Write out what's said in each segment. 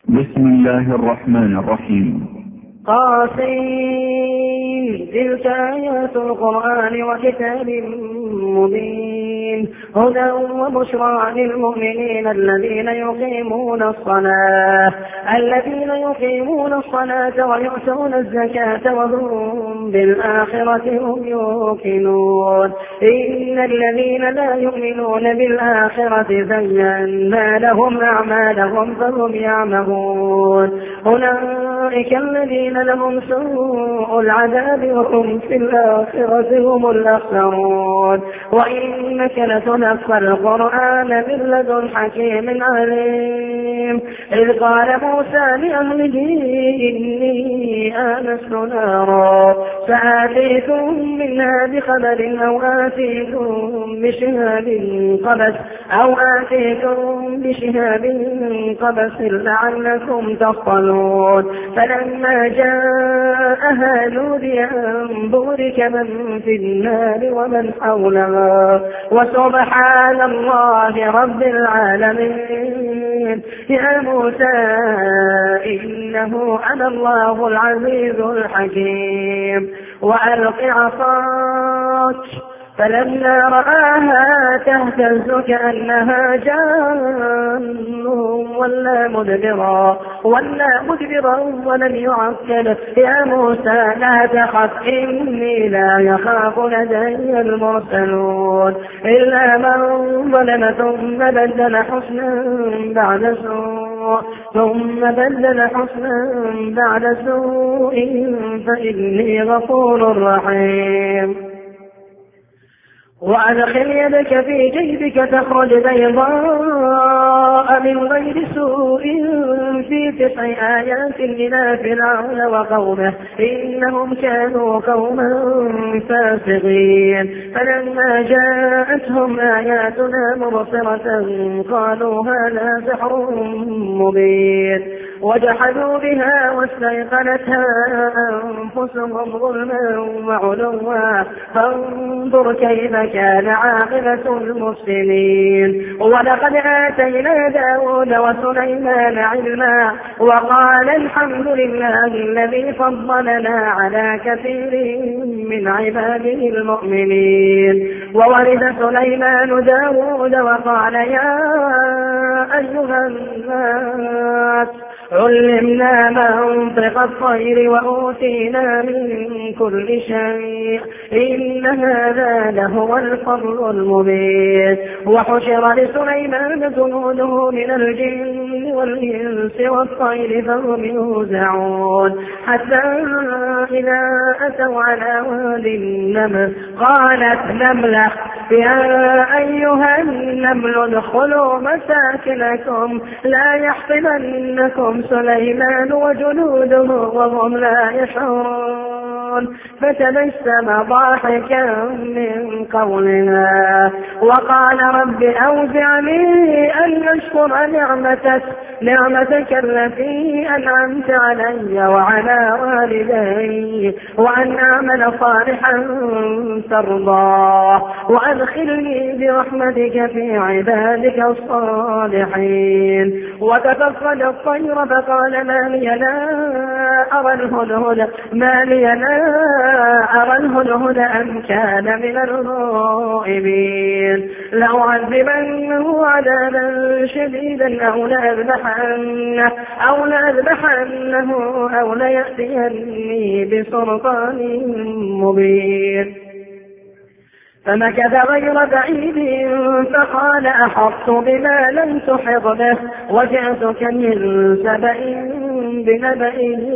بسم الله الرحمن الرحيم. قاسين تلك آيات القرآن وكتاب مبين هدى وبشرى للمؤمنين الذين يقيمون الصلاة ويؤتون الزكاة وهم بالآخرة هم يوقنون إن الذين لا يؤمنون بالآخرة زينا لهم أعمالهم فهم يعمهون أولئك الذين لهم سوء العذاب وهم في الآخرة هم الأخسرون وإنك لتلقى القرآن من لدن حكيم عليم إذ قال موسى لأهله إني آنست نارا فآتيكم منها بخبر أو آتيكم بشهاب قبس لعلكم تصطلون فلما جاءها نودي أن بورك من في النار ومن حولها وسبحان الله رب العالمين يا موسى إنه أنا الله العزيز الحكيم وألق عصاك فلما رآها تهتز كأنها جان ولا مدبرا ولم يعقل يا موسى لا تخف إني لا يخاف لدي المرسلون إلا من ظلم ثم بدل حسنا بعد سوء فإني غفور رحيم وأدخل يدك في جيبك تخرج بيضاء من غير سوء في 9 آيات إلى فرعون وقومه إنهم كانوا قوما فاسقين فلما جاءتهم آياتنا مبصرة قالوا هذا سحر مبين وجحدوا بها واستيقنتها أنفسهم ظلما وعلوا فانظر كيف كان عاقبة المفسدين ولقد آتينا داود وسليمان علما وقال الحمد لله الذي فضلنا على كثير من عباده المؤمنين وورث سليمان داود وقال يا أيها الناس علمنا منطق الطير وأوتينا من كل شيء إن هذا لهو الفضل المبين وحشر لسليمان جنوده من الجن والإنس والطير فهم يوزعون حتى إذا أتوا على وادي النمل قالت نملة يا أيها النمل ادخلوا مساكنكم لا يحطمنكم سليمان وجنوده وهم لا يشعرون فتبسم ضاحكا من قولها وقال رب أوزعني أن أشكر نعمتك التي أنعمت علي وعلى والدي وأن أعمل صالحا ترضاه وأدخلني برحمتك في عبادك الصالحين وتفقد الطير فقال ما لي لا أرى الهدهد أم كان من الغائبين لأعذبنه عذابا شديدا أو لأذبحنه أو ليأتيني بسلطان مبين فمكث غير بعيد فقال أحطت بما لم تحط به وجئتك من سبأ بنبأ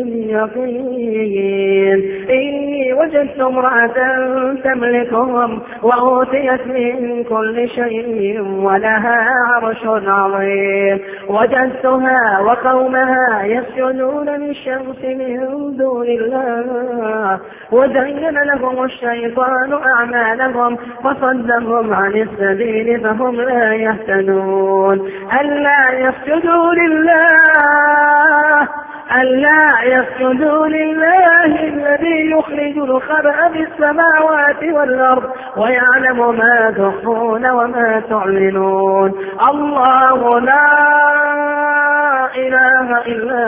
يقين إني وجدت امرأة تملكهم وأوتيت من كل شيء ولها عرش عظيم وجدتها وقومها يسجدون للشمس من دون الله وزين لهم الشيطان أعمالهم فصدهم عن السبيل فهم لا يهتدون ألا يسجدوا لله الذي يخرج الخبأ في السماوات والأرض ويعلم ما تخفون وما تعلنون الله لا إله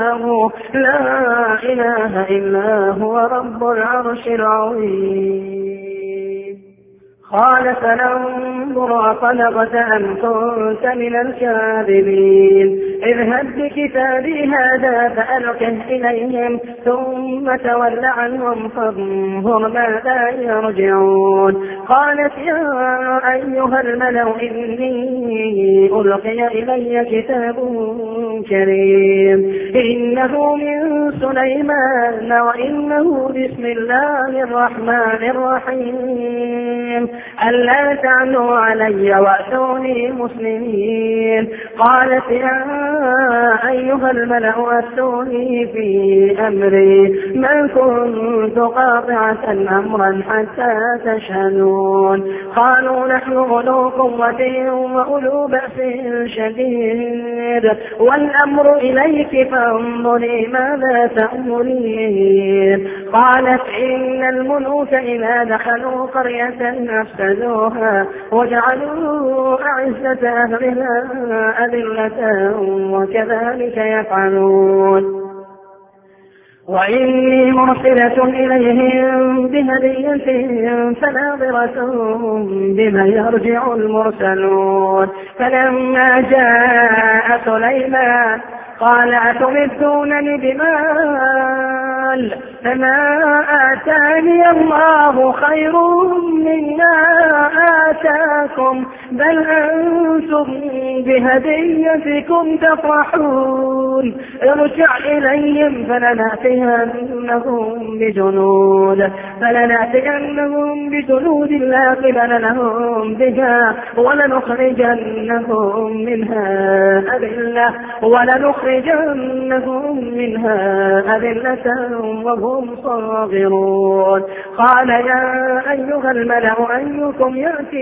إلا هو رب العرش العظيم. قال فلننظر أصدقت أم كنت من الكاذبين اذهب بكتابي هذا فألقه إليهم ثم تول عنهم فانظر ماذا يرجعون. قالت يا أيها الملأ إني ألقي إلي كتاب كريم إنه من سليمان وإنه بسم الله الرحمن الرحيم ألا تعلوا علي وأتوني مسلمين. قالت يا أيها الملأ أفتوني في أمري ما كنت قاطعة أمرا حتى تشهدون. قالوا نحن أولو قوة وأولو بأس شديد والأمر إليك فانظري ماذا تأمرين. قالت إن الملوك إذا دخلوا قرية أفسدوها وجعلوا أعزة أهلها أذلة وكذلك يفعلون. وإني مرسلة إليهم بهدية فناظرة بما يرجع المرسلون. فلما جاء سليمان قال أتمدونني بمال فما آتاني الله خير مما آتاكم بل أنتم بهديتكم تفرحون. ارجع إليهم فلنأتينهم بجنود لا قبل لهم بها ولنخرجنهم منها أذلة وهم صاغرون. قال يا أيها الملأ أيكم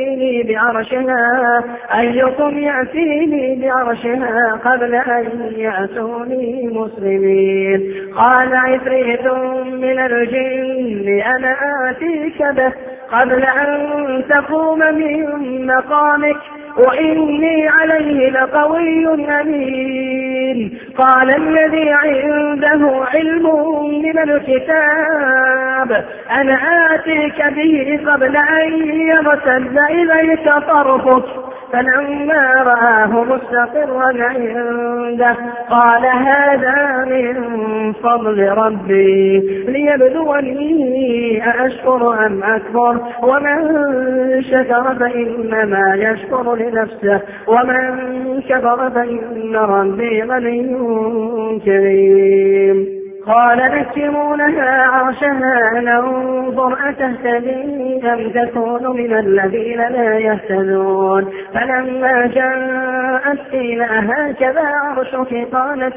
يأتيني بعرشها قبل أن يأتوني مسلمين. قال عفريت من الجن أنا آتيك به قبل أن تقوم من مقامك وإني عليه لقوي أمين. قال الذي عنده علم من الكتاب أنا آتيك به قبل أن يرتد إليك طرفك فلما رآه مستقرا عنده قال هذا من فضل ربي ليبلوني أأشكر أم أكفر ومن شكر فإنما يشكر لنفسه ومن كفر فإن ربي غني كريم. قال نكروا لها عرشها ننظر أتهتدي أم تكون من الذين لا يهتدون. فلما جاءت قيل هكذا عرشك قالت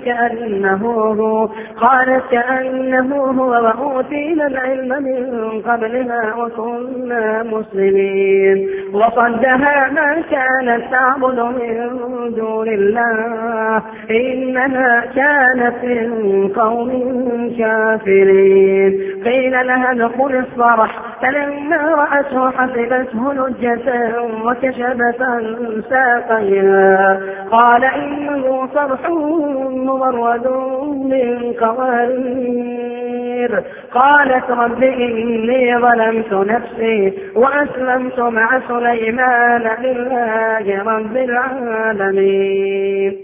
كأنه هو وأوتينا العلم من قبلها وكنا مسلمين. وصدها ما كانت تعبد من دون الله إنها كانت من قوم كافرين. قيل لها ادخل الصرح فلما رأته حسبته لجة وكشفت عن ساقيها قال إنه صرح ممرد من قوارير. قالت رب إني ظلمت نفسي وأسلمت مع سليمان لله رب العالمين.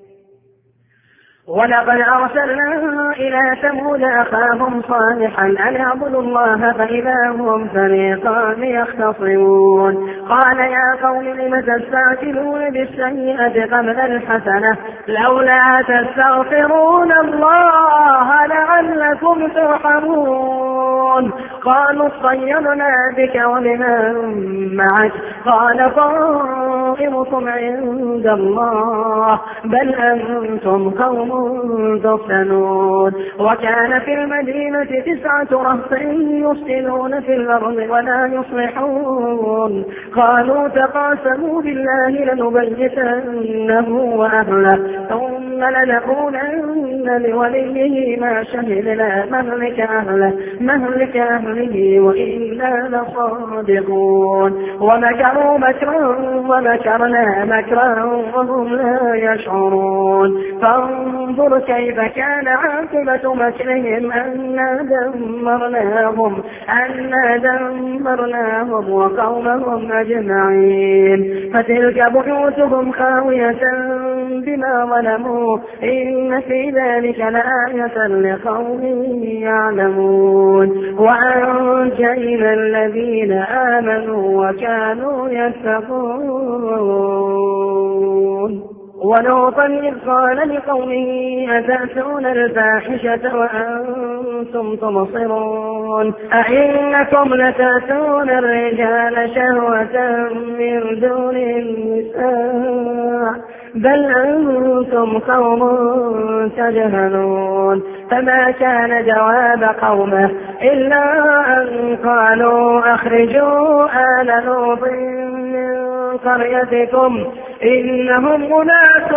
ولقد أرسلنا إلى ثمود أخاهم صالحا أن اعبدوا الله فإذا هم فريقان يختصمون. قال يا قوم لم تستعجلون بالسيئة قبل الحسنة لولا تستغفرون الله لعلكم ترحمون. قالوا اطيرنا بك وبمن معك قال طائركم عند الله بل أنتم قوم تفتنون. وكان في المدينة 9 رهط يفسدون في الأرض ولا يصلحون. قالوا تقاسموا بالله لنبيتنه وأهله ثم ثم لنقولن لوليه ما شهدنا مهلك أهله وإنا لصادقون ومكروا مكرا ومكرنا مكرا وهم لا يشعرون فانظر كيف كان عاقبة مكرهم أنا دمرناهم وقومهم أجمعين فتلك بيوتهم خاوية بما ظلموا إن في ذلك لآية لقوم يعلمون وأنجينا الذين آمنوا وكانوا يتقون ولوطا إذ قال لقومه أتأتون الفاحشة وأنتم تبصرون أئنكم لتأتون الرجال شهوة من دون النساء بل أنتم قوم تجهلون فما كان جواب قومه إلا أن قالوا أخرجوا آل لوط قريتكم إنهم أناس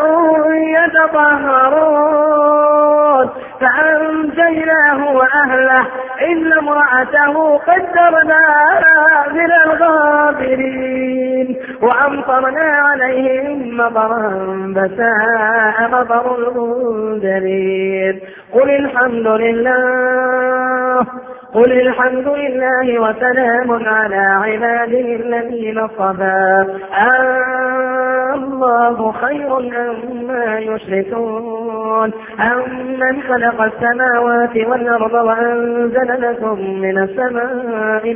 يتطهرون فأنجيناه وأهله إلا امرأته قدرناها من الغابرين وأمطرنا عليهم مطرا فساء مطر المنذرين قل الحمد لله وسلام على عباده الذين اصطفى الله خير أما يشركون أمن خلق السماوات والأرض وأنزل لكم من السماء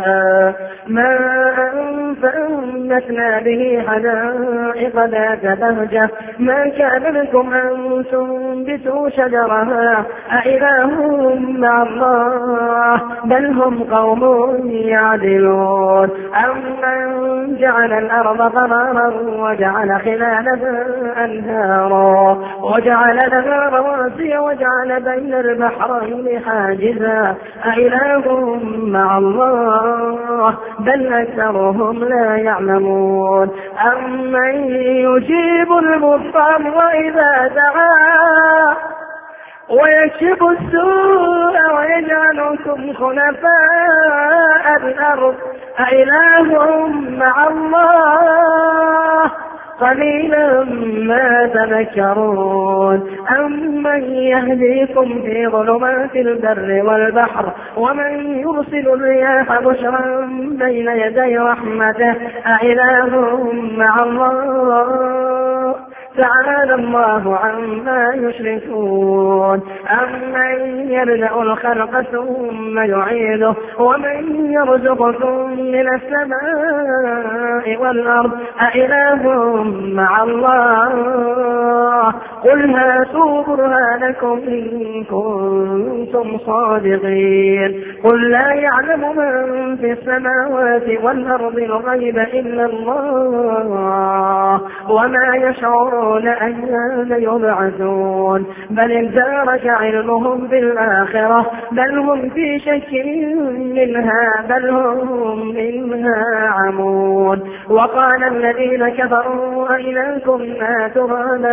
ماء فأنبتنا به حدائق ذات بهجة ما كان لكم أن تنبتوا شجرها أإله مع الله بل هم قوم يعدلون أمن جعل الأرض قرارا وجعل خلالها أنهارا وجعل لها رواسي وجعل بين البحرين حاجزا أإله مع الله بل أكثرهم لا يعلمون أمن يجيب المضطر إذا دعاه ويكشف السوء ويجعلكم خلفاء الأرض أإله مع الله قليلا ما تذكرون أمن يهديكم في ظلمات البر والبحر ومن يرسل الرياح بشرا بين يدي رحمته أإله مع الله تعالى الله عما يشركون أمن يبدأ الخلق ثم يعيده ومن يرزقكم من السماء والأرض أإله مع الله قل هاتوا برهانكم إن كنتم صادقين قل لا يعلم من في السماوات والأرض الغيب إلا الله وما يشعرون أيان يبعثون بل ادارك علمهم بالآخرة بل هم في شك منها بل هم منها عمون وقال الذين كفروا أإلهكم ما ترادا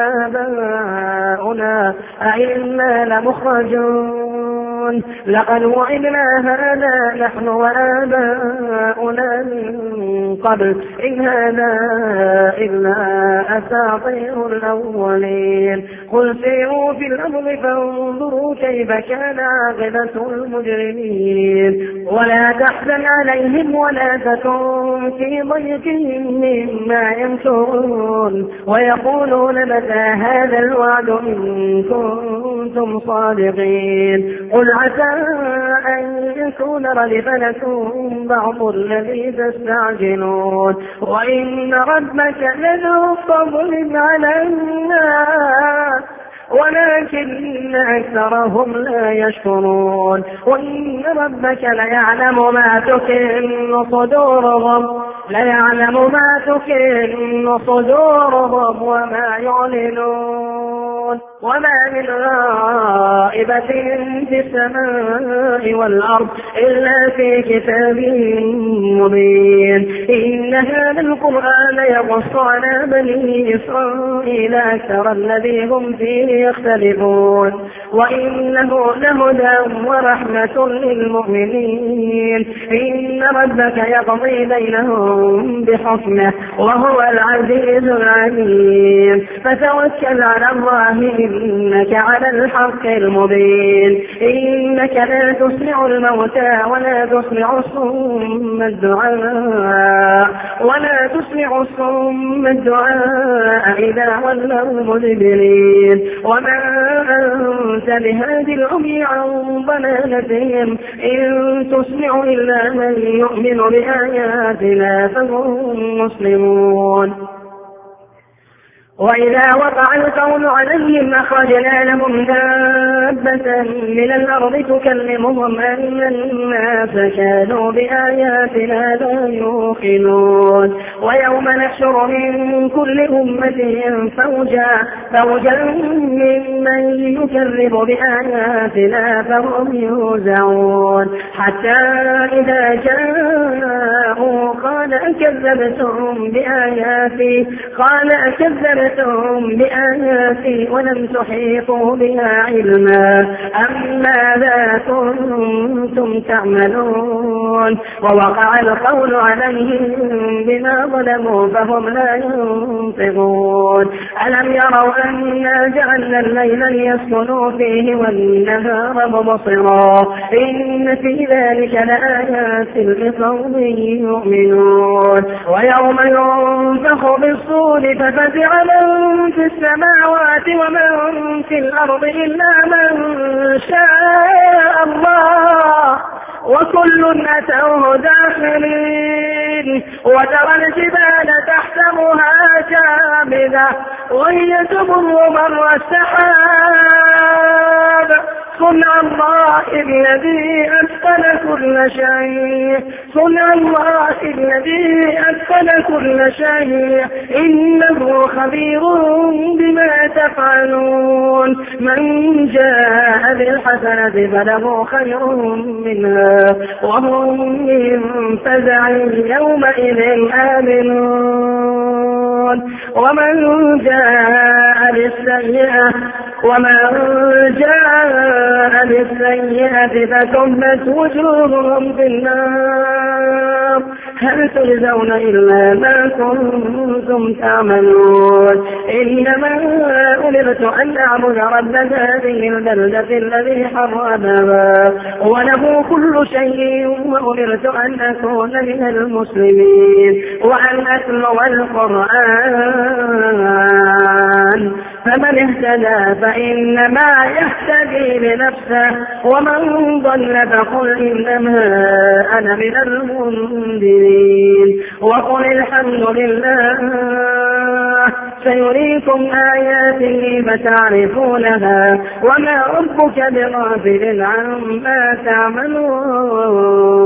وآباؤنا أئنا لمخرجون لقد وعدنا هذا نحن وآباؤنا من قبل إن هذا إلا أساطير الأولين قل سيروا في الأرض فانظروا كيف كان عاقبة المجرمين ولا تحزن عليهم ولا تكن في ضيق مما يمكرون ويقولون متى هذا الوعد إن كنتم صادقين قل عسى أن يكون ردف لكم بعض الذي تستعجلون وإن ربك لذو فضل على الناس ولكن أكثرهم لا يشكرون وإن ربك ليعلم ما تكن صدورهم وما يعلنون وما من غائبة في السماء والأرض إلا في كتاب مبين. إن هذا القرآن يقص على بني إسرائيل أكثر الذي هم فيه يختلفون وإنه لهدى ورحمة للمؤمنين. إن ربك يقضي بينهم بحكمه وهو العزيز العليم. فتوكل على الله إنك على الحق المبين. إنك لا تسمع الموتى ولا تسمع الصم الدعاء إذا ولوا مدبرين. وما أنت بهادي العمي عن ضلالتهم إن تسمع إلا من يؤمن بآياتنا فهم مسلمون. وإذا وقع القول عليهم أخرجنا لهم دابة من الأرض تكلمهم أن الناس كانوا بآياتنا لا يوقنون. ويوم نحشر من كل أمة فوجا ممن يكذب بآياتنا فهم يوزعون. حتى إذا جاءوا قال أكذبتم بآياتي ولم تحيطوا بها علما أم ماذا كنتم تعملون. ووقع القول عليهم بما ظلموا فهم لا ينطقون. ألم يروا أنا جعلنا الليل ليسكنوا فيه والنهار مبصرا إن في ذلك لآيات لقوم يؤمنون. ويوم ينفخ بالصور ففزع من في السماوات ومن في الأرض إلا من شاء الله وكل أتوه داخلين. وترى الجبال تحسبها جامدة وهي تمر مر السحاب صنع الله الذي أتقن كل شيء إنه خبير بما تفعلون. من جاء بالحسنة فله خير منها وهم من فزع يومئذ آمنون. ومن جاء بالسيئة فكبت وجوههم في النار هل تجزون إلا ما كنتم تعملون. إنما أمرت أن أعبد رب هذه البلدة الذي حرمها وله كل شيء وأمرت أن أكون من المسلمين وأن أتلو القرآن فمن اهتدى فإنما يهتدي لنفسه ومن ضل فقل إنما أنا من المنذرين. وقل الحمد لله سيريكم آياته فتعرفونها وما ربك بغافل عما تعملون.